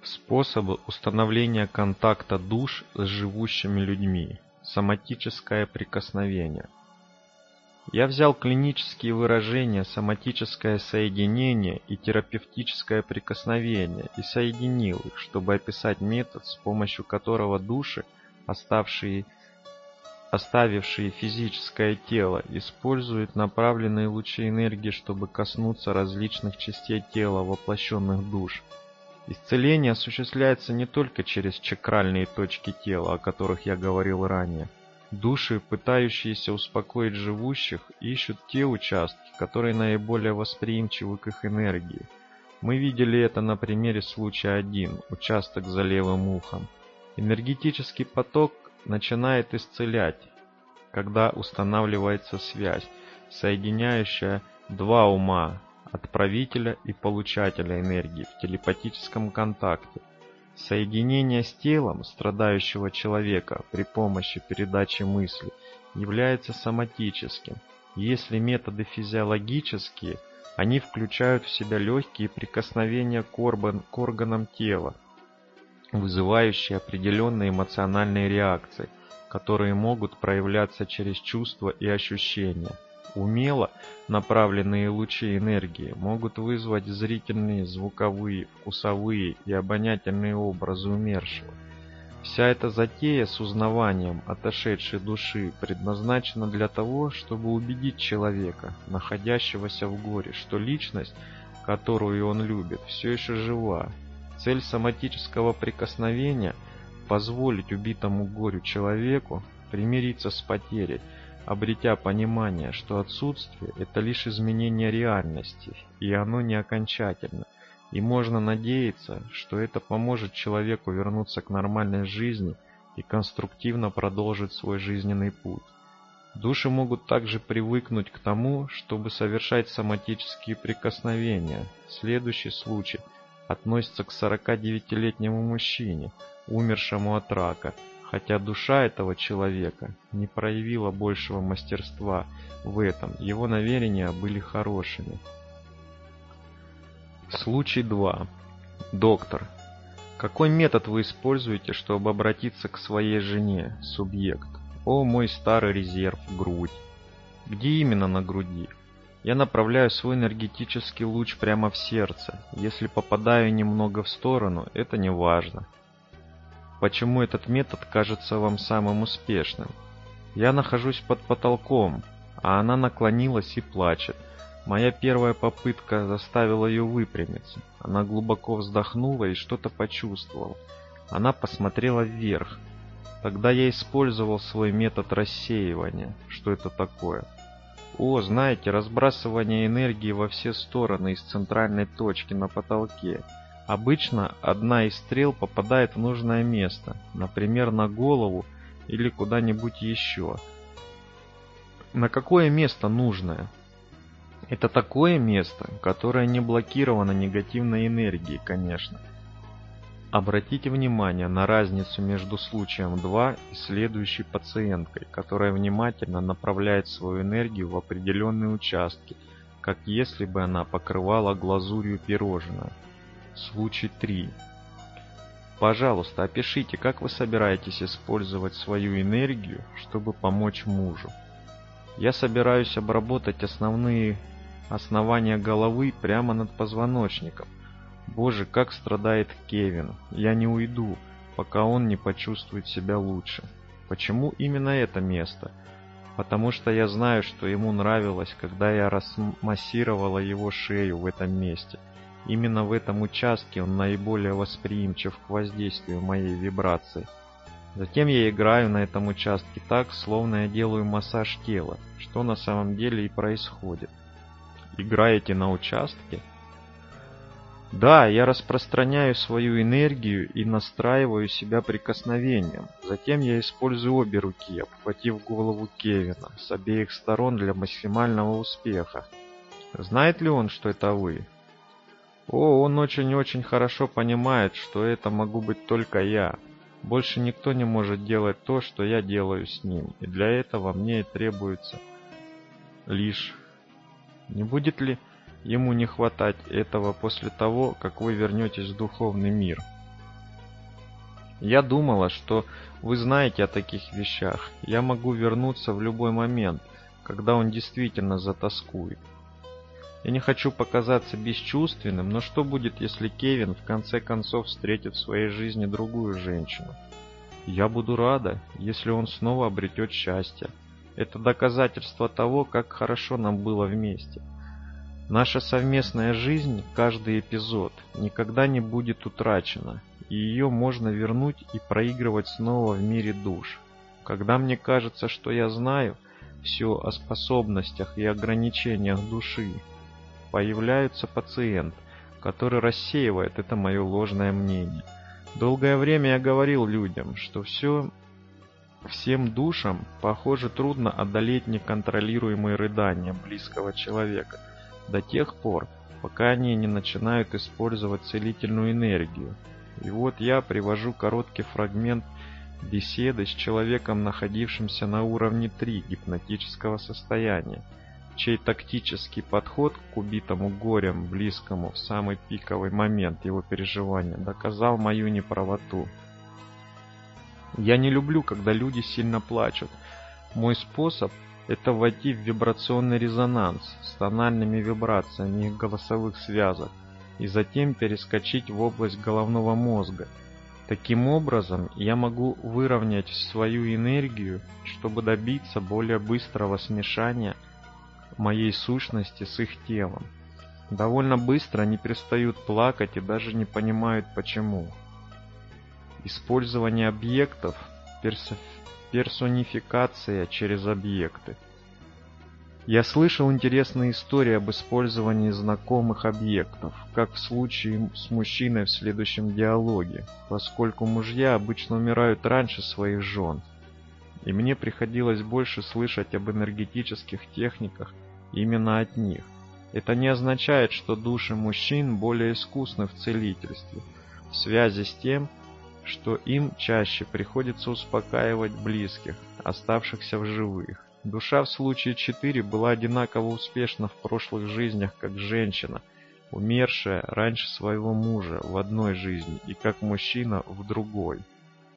Способы установления контакта душ с живущими людьми. Соматическое прикосновение. Я взял клинические выражения «соматическое соединение» и «терапевтическое прикосновение» и соединил их, чтобы описать метод, с помощью которого души, оставившие физическое тело, используют направленные лучи энергии, чтобы коснуться различных частей тела воплощенных душ. Исцеление осуществляется не только через чакральные точки тела, о которых я говорил ранее. Души, пытающиеся успокоить живущих, ищут те участки, которые наиболее восприимчивы к их энергии. Мы видели это на примере случая 1, участок за левым ухом. Энергетический поток начинает исцелять, когда устанавливается связь, соединяющая два ума, отправителя и получателя энергии в телепатическом контакте. Соединение с телом страдающего человека при помощи передачи мысли является соматическим. Если методы физиологические, они включают в себя легкие прикосновения к органам тела, вызывающие определенные эмоциональные реакции, которые могут проявляться через чувства и ощущения. Умело направленные лучи энергии могут вызвать зрительные, звуковые, вкусовые и обонятельные образы умершего. Вся эта затея с узнаванием отошедшей души предназначена для того, чтобы убедить человека, находящегося в горе, что личность, которую он любит, все еще жива. Цель соматического прикосновения – позволить убитому горю человеку примириться с потерей, обретя понимание, что отсутствие – это лишь изменение реальности, и оно не окончательно, и можно надеяться, что это поможет человеку вернуться к нормальной жизни и конструктивно продолжить свой жизненный путь. Души могут также привыкнуть к тому, чтобы совершать соматические прикосновения. Следующий случай относится к 49-летнему мужчине, умершему от рака, хотя душа этого человека не проявила большего мастерства в этом, его намерения были хорошими. Случай 2. Доктор. Какой метод вы используете, чтобы обратиться к своей жене, субъект? О, мой старый резерв, грудь. Где именно на груди? Я направляю свой энергетический луч прямо в сердце. Если попадаю немного в сторону, это не важно. Почему этот метод кажется вам самым успешным? Я нахожусь под потолком, а она наклонилась и плачет. Моя первая попытка заставила ее выпрямиться. Она глубоко вздохнула и что-то почувствовала. Она посмотрела вверх. Тогда я использовал свой метод рассеивания. Что это такое? О, знаете, разбрасывание энергии во все стороны из центральной точки на потолке. Обычно одна из стрел попадает в нужное место, например, на голову или куда-нибудь еще. На какое место нужное? Это такое место, которое не блокировано негативной энергией, конечно. Обратите внимание на разницу между случаем 2 и следующей пациенткой, которая внимательно направляет свою энергию в определенные участки, как если бы она покрывала глазурью пирожное. Случай 3. Пожалуйста, опишите, как вы собираетесь использовать свою энергию, чтобы помочь мужу. Я собираюсь обработать основания головы прямо над позвоночником. Боже, как страдает Кевин. Я не уйду, пока он не почувствует себя лучше. Почему именно это место? Потому что я знаю, что ему нравилось, когда я массировала его шею в этом месте. Именно в этом участке он наиболее восприимчив к воздействию моей вибрации. Затем я играю на этом участке так, словно я делаю массаж тела, что на самом деле и происходит. Играете на участке? Да, я распространяю свою энергию и настраиваю себя прикосновением. Затем я использую обе руки, обхватив голову Кевина с обеих сторон для максимального успеха. Знает ли он, что это вы? О, он очень-очень хорошо понимает, что это могу быть только я. Больше никто не может делать то, что я делаю с ним, и для этого мне и требуется лишь... Не будет ли ему не хватать этого после того, как вы вернетесь в духовный мир? Я думала, что вы знаете о таких вещах. Я могу вернуться в любой момент, когда он действительно затоскует. Я не хочу показаться бесчувственным, но что будет, если Кевин в конце концов встретит в своей жизни другую женщину? Я буду рада, если он снова обретет счастье. Это доказательство того, как хорошо нам было вместе. Наша совместная жизнь, каждый эпизод, никогда не будет утрачена, и ее можно вернуть и проигрывать снова в мире душ. Когда мне кажется, что я знаю все о способностях и ограничениях души, появляется пациент, который рассеивает это мое ложное мнение. Долгое время я говорил людям, что всем душам, похоже, трудно одолеть неконтролируемые рыдания близкого человека до тех пор, пока они не начинают использовать целительную энергию. И вот я привожу короткий фрагмент беседы с человеком, находившимся на уровне 3 гипнотического состояния, чей тактический подход к убитому горем близкому в самый пиковый момент его переживания доказал мою неправоту. Я не люблю, когда люди сильно плачут. Мой способ – это войти в вибрационный резонанс с тональными вибрациями их голосовых связок и затем перескочить в область головного мозга. Таким образом, я могу выровнять свою энергию, чтобы добиться более быстрого смешания моей сущности с их телом. Довольно быстро они перестают плакать и даже не понимают почему. Использование объектов, персонификация через объекты. Я слышал интересные истории об использовании знакомых объектов, как в случае с мужчиной в следующем диалоге, поскольку мужья обычно умирают раньше своих жен, и мне приходилось больше слышать об энергетических техниках именно от них. Это не означает, что души мужчин более искусны в целительстве, в связи с тем, что им чаще приходится успокаивать близких, оставшихся в живых. Душа в случае 4 была одинаково успешна в прошлых жизнях как женщина, умершая раньше своего мужа в одной жизни, и как мужчина в другой.